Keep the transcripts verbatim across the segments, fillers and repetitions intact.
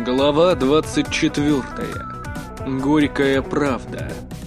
Глава двадцать четвертая. Горькая правда.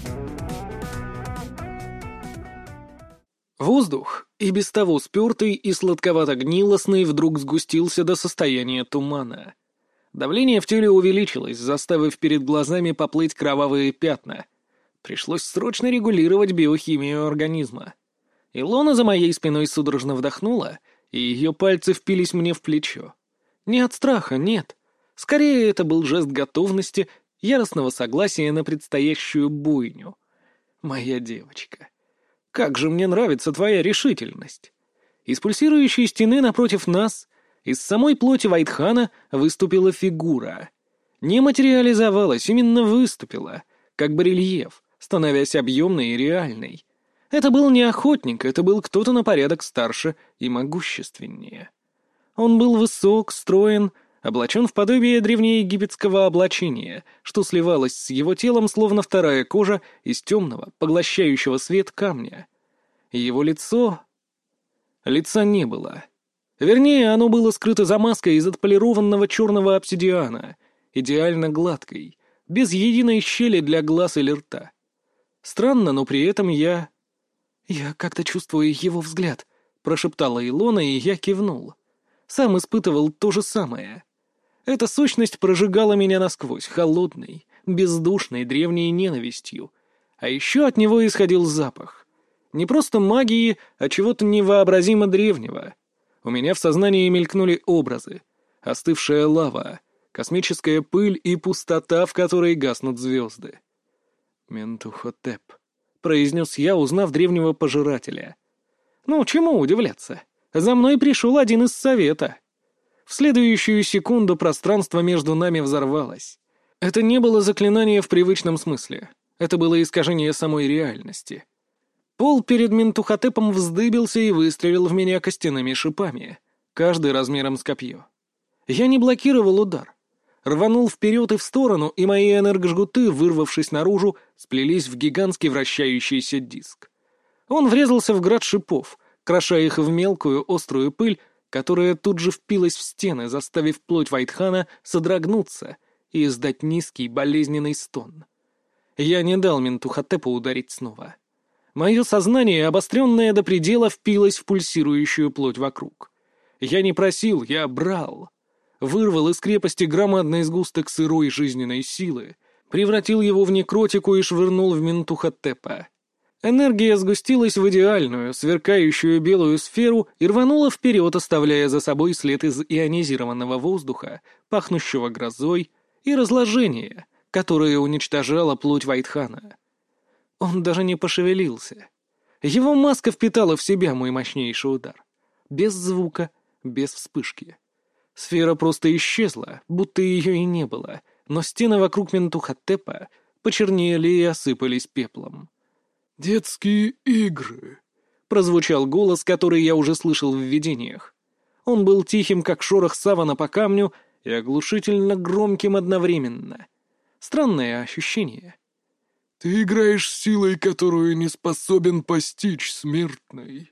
Воздух, и без того спертый и сладковато-гнилостный, вдруг сгустился до состояния тумана. Давление в теле увеличилось, заставив перед глазами поплыть кровавые пятна. Пришлось срочно регулировать биохимию организма. Илона за моей спиной судорожно вдохнула, и ее пальцы впились мне в плечо. Не от страха, нет. Скорее, это был жест готовности, яростного согласия на предстоящую буйню. Моя девочка. Как же мне нравится твоя решительность. Из пульсирующей стены напротив нас, из самой плоти Вайтхана, выступила фигура. Не материализовалась, именно выступила, как барельеф, становясь объемной и реальной. Это был не охотник, это был кто-то на порядок старше и могущественнее. Он был высок, строен, облачен в подобие древнеегипетского облачения, что сливалось с его телом, словно вторая кожа из темного, поглощающего свет камня. Его лицо... Лица не было. Вернее, оно было скрыто за маской из отполированного черного обсидиана, идеально гладкой, без единой щели для глаз или рта. Странно, но при этом я... «Я как-то чувствую его взгляд», — прошептала Илона, и я кивнул. Сам испытывал то же самое. Эта сущность прожигала меня насквозь, холодной, бездушной, древней ненавистью. А еще от него исходил запах. Не просто магии, а чего-то невообразимо древнего. У меня в сознании мелькнули образы. Остывшая лава, космическая пыль и пустота, в которой гаснут звезды. «Ментухотеп», — произнес я, узнав древнего пожирателя. «Ну, чему удивляться? За мной пришел один из совета». В следующую секунду пространство между нами взорвалось. Это не было заклинание в привычном смысле. Это было искажение самой реальности. Пол перед Ментухотепом вздыбился и выстрелил в меня костяными шипами, каждый размером с копье. Я не блокировал удар. Рванул вперед и в сторону, и мои энергожгуты, вырвавшись наружу, сплелись в гигантский вращающийся диск. Он врезался в град шипов, кроша их в мелкую острую пыль, которая тут же впилась в стены, заставив плоть Вайтхана содрогнуться и издать низкий болезненный стон. Я не дал Ментухотепу ударить снова. Мое сознание, обостренное до предела, впилось в пульсирующую плоть вокруг. Я не просил, я брал. Вырвал из крепости громадный сгусток сырой жизненной силы, превратил его в некротику и швырнул в Ментухотепа. Энергия сгустилась в идеальную, сверкающую белую сферу и рванула вперед, оставляя за собой след из ионизированного воздуха, пахнущего грозой, и разложения, которое уничтожало плоть Вайтхана. Он даже не пошевелился. Его маска впитала в себя мой мощнейший удар. Без звука, без вспышки. Сфера просто исчезла, будто ее и не было, но стены вокруг Ментухотепа почернели и осыпались пеплом. «Детские игры», — прозвучал голос, который я уже слышал в видениях. Он был тихим, как шорох савана по камню, и оглушительно громким одновременно. Странное ощущение. «Ты играешь с силой, которую не способен постичь смертный».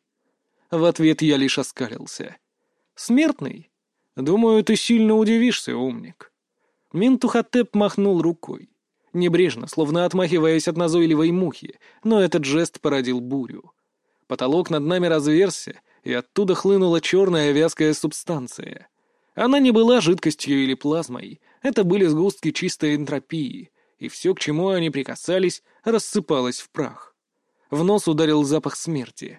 В ответ я лишь оскалился. «Смертный? Думаю, ты сильно удивишься, умник». Ментухотеп махнул рукой. Небрежно, словно отмахиваясь от назойливой мухи, но этот жест породил бурю. Потолок над нами разверзся, и оттуда хлынула черная вязкая субстанция. Она не была жидкостью или плазмой, это были сгустки чистой энтропии, и все, к чему они прикасались, рассыпалось в прах. В нос ударил запах смерти.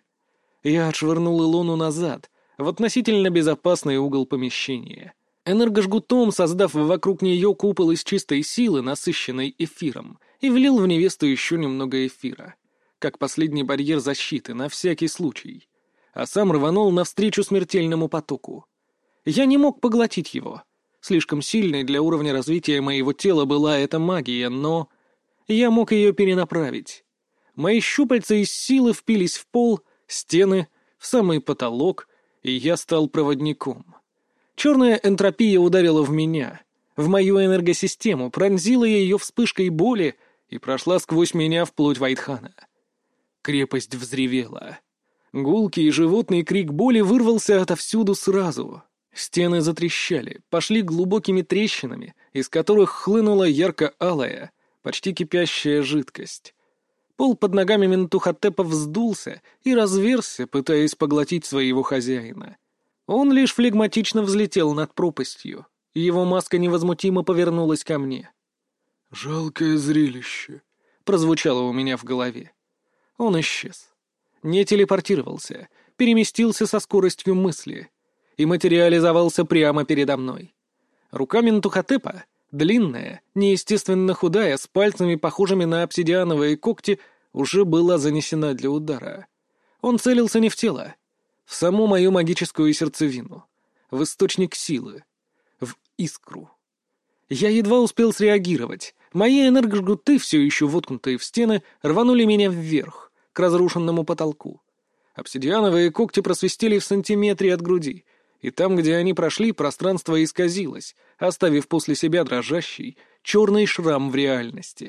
Я отшвырнул Илону назад, в относительно безопасный угол помещения. Энергожгутом, создав вокруг нее купол из чистой силы, насыщенной эфиром, и влил в невесту еще немного эфира, как последний барьер защиты, на всякий случай, а сам рванул навстречу смертельному потоку. Я не мог поглотить его. Слишком сильной для уровня развития моего тела была эта магия, но я мог ее перенаправить. Мои щупальца из силы впились в пол, стены, в самый потолок, и я стал проводником. Черная энтропия ударила в меня, в мою энергосистему, пронзила ее вспышкой боли и прошла сквозь меня вплоть Вайтхана. Крепость взревела. Гулкий животный крик боли вырвался отовсюду сразу. Стены затрещали, пошли глубокими трещинами, из которых хлынула ярко-алая, почти кипящая жидкость. Пол под ногами Ментухотепа вздулся и разверзся, пытаясь поглотить своего хозяина. Он лишь флегматично взлетел над пропастью. Его маска невозмутимо повернулась ко мне. «Жалкое зрелище», — прозвучало у меня в голове. Он исчез. Не телепортировался, переместился со скоростью мысли и материализовался прямо передо мной. Рука Ментухотепа, длинная, неестественно худая, с пальцами, похожими на обсидиановые когти, уже была занесена для удара. Он целился не в тело, в саму мою магическую сердцевину, в источник силы, в искру. Я едва успел среагировать. Мои энергожгуты, все еще воткнутые в стены, рванули меня вверх, к разрушенному потолку. Обсидиановые когти просвистели в сантиметре от груди, и там, где они прошли, пространство исказилось, оставив после себя дрожащий, черный шрам в реальности.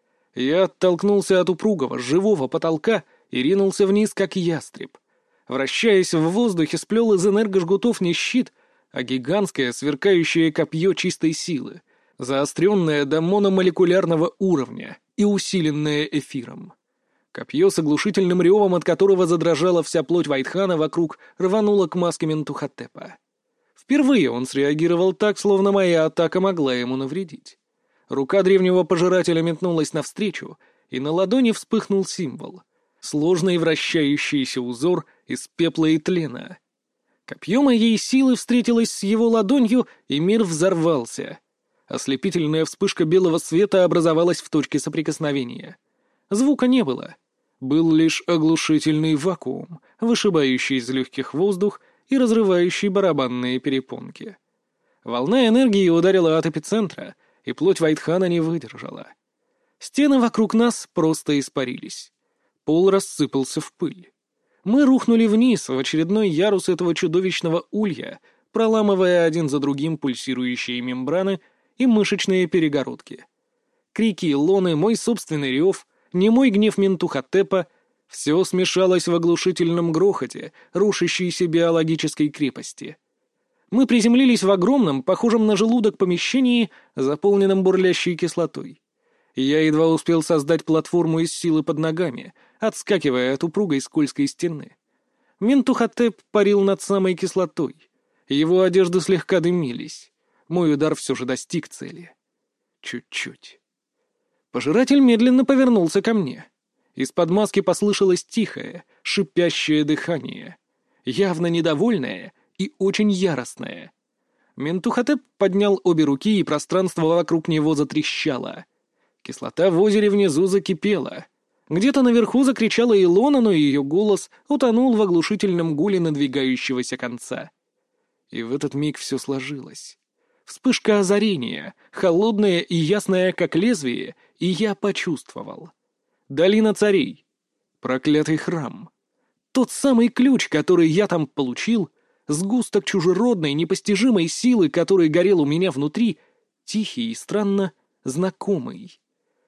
Я оттолкнулся от упругого, живого потолка и ринулся вниз, как ястреб. Вращаясь в воздухе, сплел из энергожгутов не щит, а гигантское сверкающее копье чистой силы, заостренное до мономолекулярного уровня и усиленное эфиром. Копье с оглушительным ревом, от которого задрожала вся плоть Вайтхана вокруг, рвануло к маске Ментухотепа. Впервые он среагировал так, словно моя атака могла ему навредить. Рука древнего пожирателя метнулась навстречу, и на ладони вспыхнул символ — сложный вращающийся узор из пепла и тлена. Копье моей силы встретилось с его ладонью, и мир взорвался. Ослепительная вспышка белого света образовалась в точке соприкосновения. Звука не было. Был лишь оглушительный вакуум, вышибающий из легких воздух и разрывающий барабанные перепонки. Волна энергии ударила от эпицентра, и плоть Вайтхана не выдержала. Стены вокруг нас просто испарились. Пол рассыпался в пыль. Мы рухнули вниз в очередной ярус этого чудовищного улья, проламывая один за другим пульсирующие мембраны и мышечные перегородки. Крики Илоны, мой собственный рев, немой гнев Ментухотепа — все смешалось в оглушительном грохоте рушащейся биологической крепости. Мы приземлились в огромном, похожем на желудок помещении, заполненном бурлящей кислотой. Я едва успел создать платформу из силы под ногами, отскакивая от упругой скользкой стены. Ментухотеп парил над самой кислотой. Его одежды слегка дымились. Мой удар все же достиг цели. Чуть-чуть. Пожиратель медленно повернулся ко мне. Из-под маски послышалось тихое, шипящее дыхание. Явно недовольное и очень яростное. Ментухотеп поднял обе руки, и пространство вокруг него затрещало. Кислота в озере внизу закипела. Где-то наверху закричала Илона, но ее голос утонул в оглушительном гуле надвигающегося конца. И в этот миг все сложилось. Вспышка озарения, холодная и ясная, как лезвие, и я почувствовал. Долина царей. Проклятый храм. Тот самый ключ, который я там получил, сгусток чужеродной, непостижимой силы, который горел у меня внутри, тихий и странно знакомый.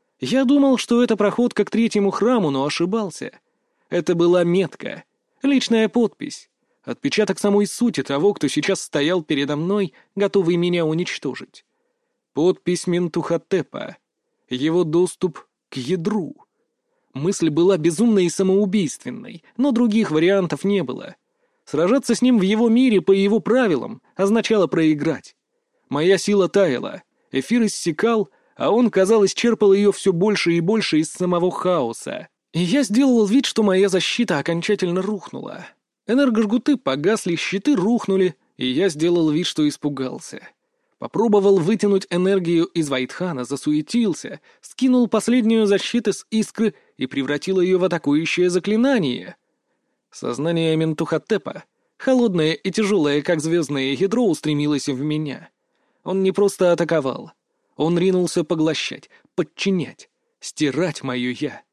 Я думал, что это проходка к третьему храму, но ошибался. Это была метка, личная подпись, отпечаток самой сути того, кто сейчас стоял передо мной, готовый меня уничтожить. Подпись Ментухотепа, его доступ к ядру. Мысль была безумной и самоубийственной, но других вариантов не было. Сражаться с ним в его мире по его правилам означало проиграть. Моя сила таяла, эфир иссякал, а он, казалось, черпал ее все больше и больше из самого хаоса. И я сделал вид, что моя защита окончательно рухнула. Энергожгуты погасли, щиты рухнули, и я сделал вид, что испугался. Попробовал вытянуть энергию из Вайтхана, засуетился, скинул последнюю защиту с искры и превратил ее в атакующее заклинание. Сознание Ментухотепа, холодное и тяжелое, как звездное ядро, устремилось в меня. Он не просто атаковал. Он ринулся поглощать, подчинять, стирать мое «я».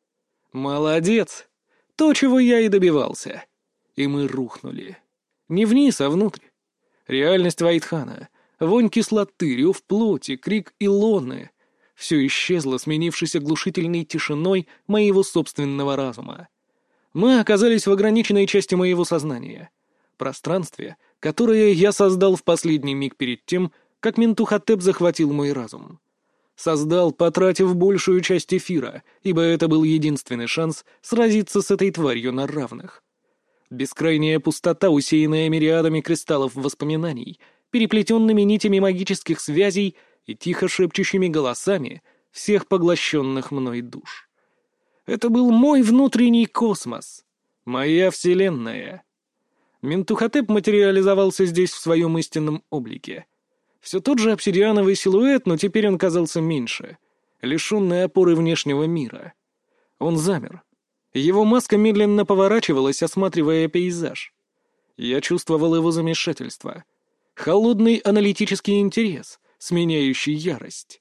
Молодец! То, чего я и добивался. И мы рухнули. Не вниз, а внутрь. Реальность Вайтхана, вонь кислоты, рев плоти, крик Илоны — все исчезло, сменившись оглушительной тишиной моего собственного разума. Мы оказались в ограниченной части моего сознания. Пространстве, которое я создал в последний миг перед тем, как Ментухотеп захватил мой разум. Создал, потратив большую часть эфира, ибо это был единственный шанс сразиться с этой тварью на равных. Бескрайняя пустота, усеянная мириадами кристаллов воспоминаний, переплетенными нитями магических связей и тихо шепчущими голосами всех поглощенных мной душ. Это был мой внутренний космос, моя вселенная. Ментухотеп материализовался здесь в своем истинном облике. Все тот же обсидиановый силуэт, но теперь он казался меньше, лишенный опоры внешнего мира. Он замер. Его маска медленно поворачивалась, осматривая пейзаж. Я чувствовал его замешательство. Холодный аналитический интерес, сменяющий ярость.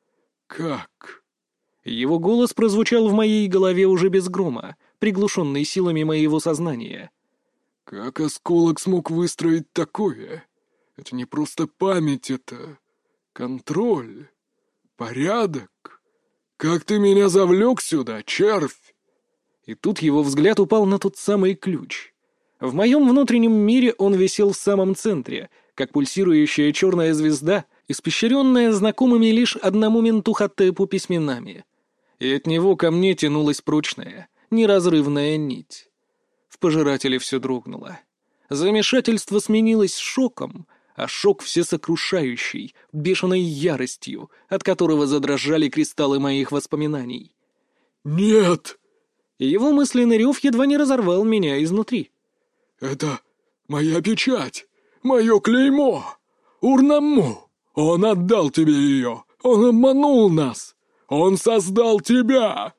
«Как?» Его голос прозвучал в моей голове уже без грома, приглушенный силами моего сознания. «Как осколок смог выстроить такое? Это не просто память, это контроль, порядок. Как ты меня завлек сюда, червь?» И тут его взгляд упал на тот самый ключ. В моем внутреннем мире он висел в самом центре, как пульсирующая черная звезда, испещренная знакомыми лишь одному Ментухотепу письменами. И от него ко мне тянулась прочная, неразрывная нить. В пожирателе все дрогнуло. Замешательство сменилось шоком, а шок всесокрушающий, бешеной яростью, от которого задрожали кристаллы моих воспоминаний. «Нет!» И его мысленный рев едва не разорвал меня изнутри. «Это моя печать, мое клеймо! Урнамму! Он отдал тебе ее! Он обманул нас! Он создал тебя!»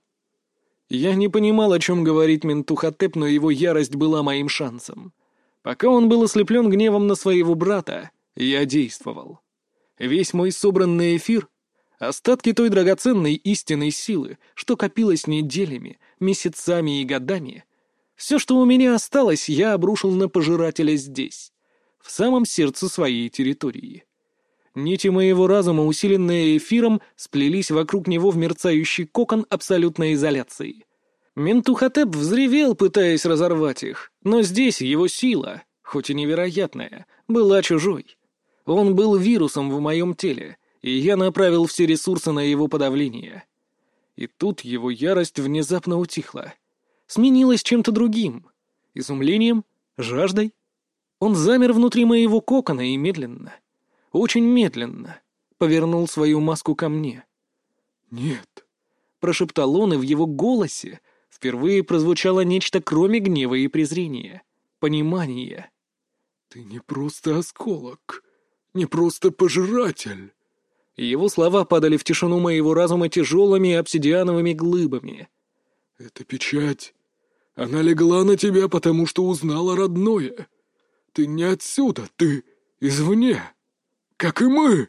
Я не понимал, о чем говорит Ментухотеп, но его ярость была моим шансом. Пока он был ослеплен гневом на своего брата, я действовал. Весь мой собранный эфир — остатки той драгоценной истинной силы, что копилось неделями, месяцами и годами. Все, что у меня осталось, я обрушил на пожирателя здесь, в самом сердце своей территории. Нити моего разума, усиленные эфиром, сплелись вокруг него в мерцающий кокон абсолютной изоляции. Ментухотеп взревел, пытаясь разорвать их, но здесь его сила, хоть и невероятная, была чужой. Он был вирусом в моем теле, и я направил все ресурсы на его подавление. И тут его ярость внезапно утихла. Сменилась чем-то другим. Изумлением? Жаждой? Он замер внутри моего кокона и медленно, очень медленно, повернул свою маску ко мне. «Нет», — прошептал он, и в его голосе впервые прозвучало нечто кроме гнева и презрения. Понимание. «Ты не просто осколок, не просто пожиратель». Его слова падали в тишину моего разума тяжелыми обсидиановыми глыбами. «Эта печать, она легла на тебя, потому что узнала родное. Ты не отсюда, ты извне, как и мы».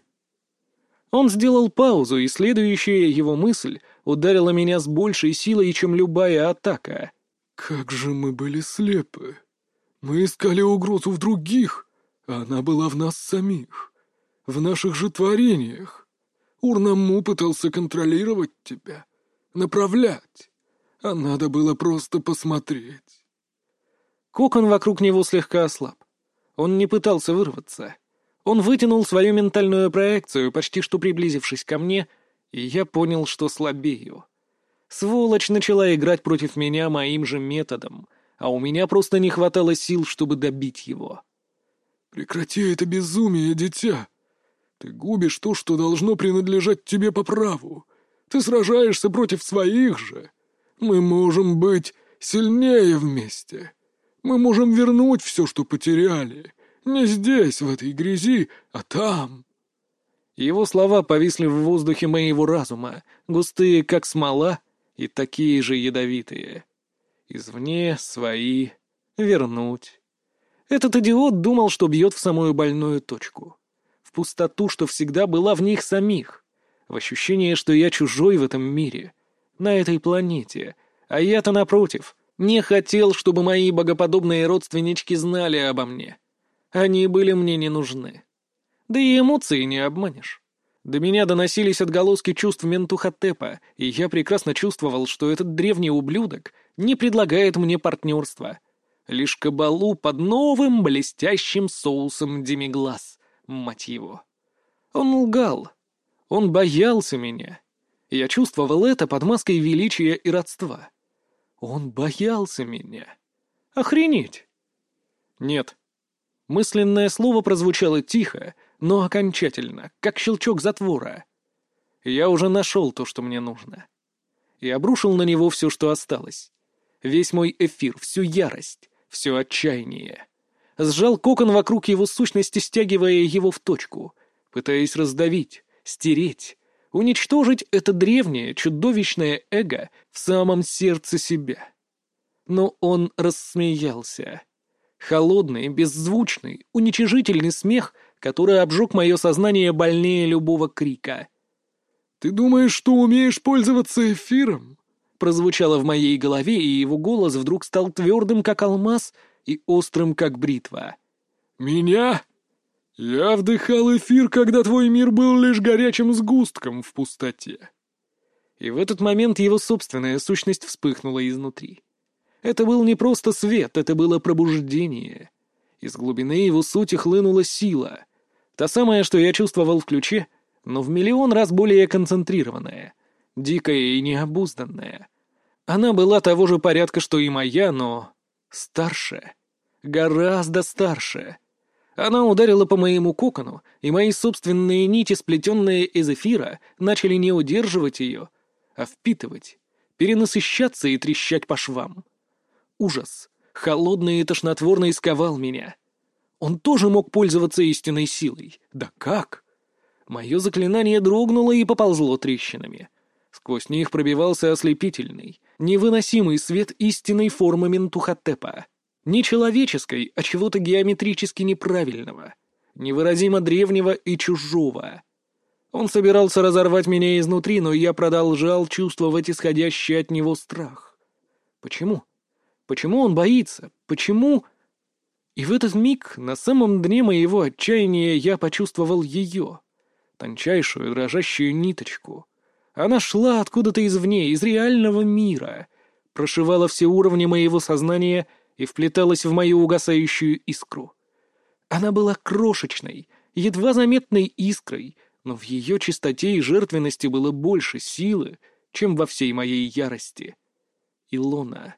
Он сделал паузу, и следующая его мысль ударила меня с большей силой, чем любая атака. «Как же мы были слепы! Мы искали угрозу в других, а она была в нас самих, в наших же творениях. Урнамму пытался контролировать тебя, направлять, а надо было просто посмотреть». Кокон вокруг него слегка ослаб. Он не пытался вырваться. Он вытянул свою ментальную проекцию, почти что приблизившись ко мне, и я понял, что слабею. Сволочь начала играть против меня моим же методом, а у меня просто не хватало сил, чтобы добить его. «Прекрати это безумие, дитя! Ты губишь то, что должно принадлежать тебе по праву. Ты сражаешься против своих же. Мы можем быть сильнее вместе. Мы можем вернуть все, что потеряли. Не здесь, в этой грязи, а там». Его слова повисли в воздухе моего разума, густые, как смола, и такие же ядовитые. Извне, свои, вернуть. Этот идиот думал, что бьет в самую больную точку. В пустоту, что всегда была в них самих. В ощущение, что я чужой в этом мире, на этой планете. А я-то, напротив, не хотел, чтобы мои богоподобные родственнички знали обо мне. Они были мне не нужны. Да и эмоции не обманешь. До меня доносились отголоски чувств Ментухотепа, и я прекрасно чувствовал, что этот древний ублюдок не предлагает мне партнерства. Лишь кабалу под новым блестящим соусом демиглас, мать его. Он лгал. Он боялся меня. Я чувствовал это под маской величия и родства. Он боялся меня. Охренеть! Нет. Мысленное слово прозвучало тихо, но окончательно, как щелчок затвора. Я уже нашел то, что мне нужно. И обрушил на него все, что осталось. Весь мой эфир, всю ярость, все отчаяние. Сжал кокон вокруг его сущности, стягивая его в точку, пытаясь раздавить, стереть, уничтожить это древнее, чудовищное эго в самом сердце себя. Но он рассмеялся. Холодный, беззвучный, уничижительный смех, который обжег мое сознание больнее любого крика. «Ты думаешь, что умеешь пользоваться эфиром?» Прозвучало в моей голове, и его голос вдруг стал твердым, как алмаз, и острым, как бритва. «Меня? Я вдыхал эфир, когда твой мир был лишь горячим сгустком в пустоте». И в этот момент его собственная сущность вспыхнула изнутри. Это был не просто свет, это было пробуждение. Из глубины его сути хлынула сила. Та самая, что я чувствовал в ключе, но в миллион раз более концентрированная, дикая и необузданная. Она была того же порядка, что и моя, но старше. Гораздо старше. Она ударила по моему кокону, и мои собственные нити, сплетенные из эфира, начали не удерживать ее, а впитывать, перенасыщаться и трещать по швам. Ужас, холодный и тошнотворный, сковал меня. Он тоже мог пользоваться истинной силой. Да как? Мое заклинание дрогнуло и поползло трещинами. Сквозь них пробивался ослепительный, невыносимый свет истинной формы Ментухотепа. Не человеческой, а чего-то геометрически неправильного, невыразимо древнего и чужого. Он собирался разорвать меня изнутри, но я продолжал чувствовать исходящий от него страх. Почему? Почему он боится? Почему? И в этот миг, на самом дне моего отчаяния, я почувствовал ее, тончайшую дрожащую ниточку. Она шла откуда-то извне, из реального мира, прошивала все уровни моего сознания и вплеталась в мою угасающую искру. Она была крошечной, едва заметной искрой, но в ее чистоте и жертвенности было больше силы, чем во всей моей ярости. Илона.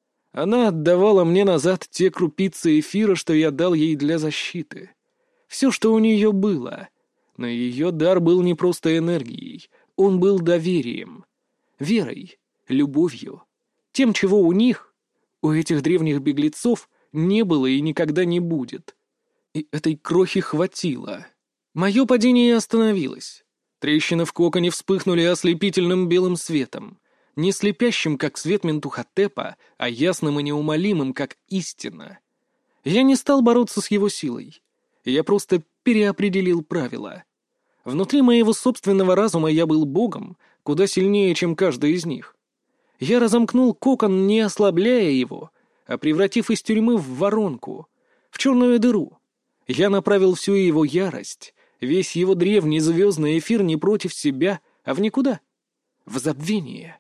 Она отдавала мне назад те крупицы эфира, что я дал ей для защиты. Все, что у нее было. Но ее дар был не просто энергией, он был доверием, верой, любовью, тем, чего у них, у этих древних беглецов, не было и никогда не будет. И этой крохи хватило. Мое падение остановилось. Трещины в коконе вспыхнули ослепительным белым светом, не слепящим, как свет Ментухотепа, а ясным и неумолимым, как истина. Я не стал бороться с его силой. Я просто переопределил правила. Внутри моего собственного разума я был богом, куда сильнее, чем каждый из них. Я разомкнул кокон, не ослабляя его, а превратив из тюрьмы в воронку, в черную дыру. Я направил всю его ярость, весь его древний звездный эфир не против себя, а в никуда, в забвение.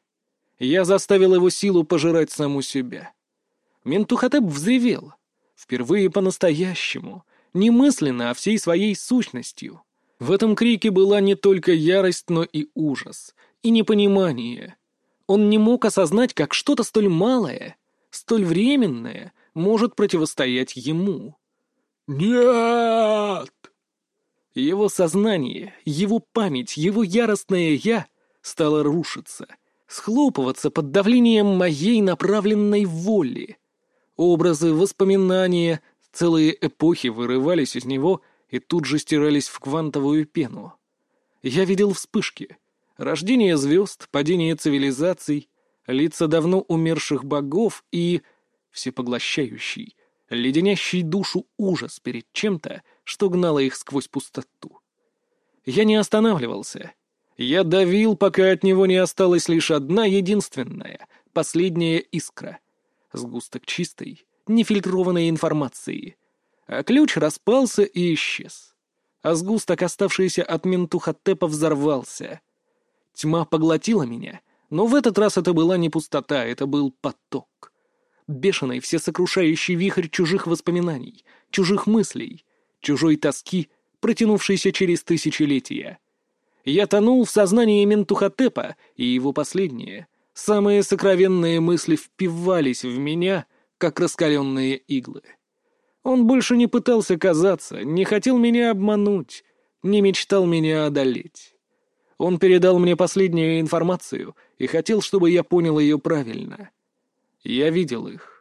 Я заставил его силу пожирать саму себя. Ментухотеп взревел. Впервые по-настоящему, не мысленно, а всей своей сущностью. В этом крике была не только ярость, но и ужас, и непонимание. Он не мог осознать, как что-то столь малое, столь временное, может противостоять ему. «Нет!» Его сознание, его память, его яростное «я» стало рушиться, схлопываться под давлением моей направленной воли. Образы, воспоминания, целые эпохи вырывались из него и тут же стирались в квантовую пену. Я видел вспышки, рождение звезд, падение цивилизаций, лица давно умерших богов и всепоглощающий, леденящий душу ужас перед чем-то, что гнало их сквозь пустоту. Я не останавливался. Я давил, пока от него не осталась лишь одна единственная, последняя искра. Сгусток чистой, нефильтрованной информации. А ключ распался и исчез. А сгусток, оставшийся от Ментухотепа, взорвался. Тьма поглотила меня, но в этот раз это была не пустота, это был поток. Бешеный, всесокрушающий вихрь чужих воспоминаний, чужих мыслей, чужой тоски, протянувшейся через тысячелетия. Я тонул в сознании Ментухотепа, и его последние, самые сокровенные мысли впивались в меня, как раскаленные иглы. Он больше не пытался казаться, не хотел меня обмануть, не мечтал меня одолеть. Он передал мне последнюю информацию и хотел, чтобы я понял ее правильно. Я видел их,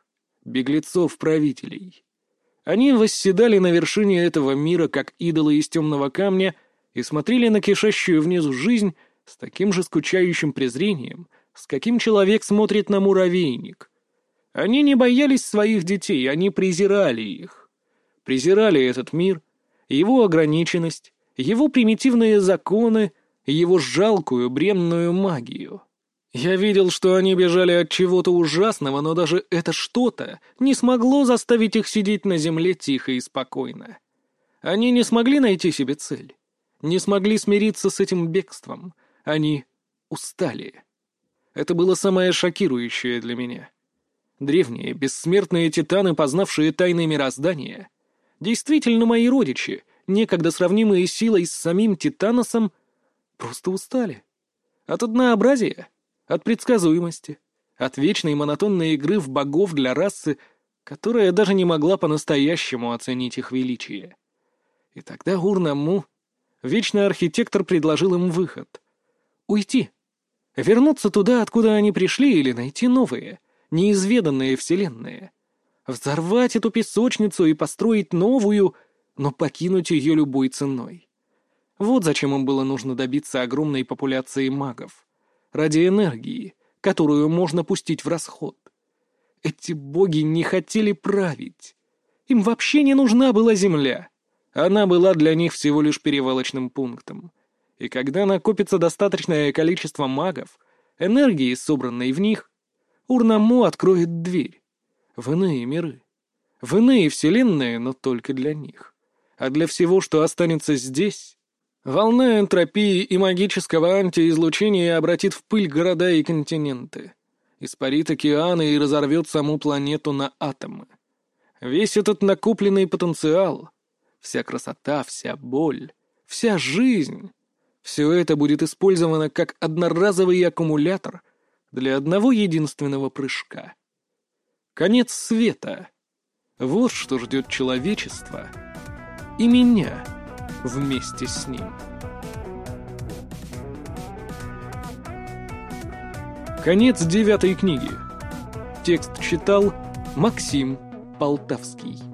беглецов-правителей. Они восседали на вершине этого мира, как идолы из темного камня, и смотрели на кишащую внизу жизнь с таким же скучающим презрением, с каким человек смотрит на муравейник. Они не боялись своих детей, они презирали их. Презирали этот мир, его ограниченность, его примитивные законы, его жалкую бренную магию. Я видел, что они бежали от чего-то ужасного, но даже это что-то не смогло заставить их сидеть на земле тихо и спокойно. Они не смогли найти себе цель, не смогли смириться с этим бегством. Они устали. Это было самое шокирующее для меня. Древние, бессмертные титаны, познавшие тайны мироздания, действительно мои родичи, некогда сравнимые силой с самим Титаносом, просто устали. От однообразия, от предсказуемости, от вечной монотонной игры в богов для расы, которая даже не могла по-настоящему оценить их величие. И тогда Ур-Намму, вечный архитектор, предложил им выход. Уйти. Вернуться туда, откуда они пришли, или найти новые, неизведанные вселенные. Взорвать эту песочницу и построить новую, но покинуть ее любой ценой. Вот зачем им было нужно добиться огромной популяции магов. Ради энергии, которую можно пустить в расход. Эти боги не хотели править. Им вообще не нужна была земля. Она была для них всего лишь перевалочным пунктом. И когда накопится достаточное количество магов, энергии, собранной в них, Ур-Намму откроет дверь в иные миры, в иные вселенные, но только для них. А для всего, что останется здесь, волна энтропии и магического антиизлучения обратит в пыль города и континенты, испарит океаны и разорвет саму планету на атомы. Весь этот накопленный потенциал, вся красота, вся боль, вся жизнь — все это будет использовано как одноразовый аккумулятор для одного единственного прыжка. Конец света. Вот что ждет человечество и меня вместе с ним. Конец девятой книги. Текст читал Максим Полтавский.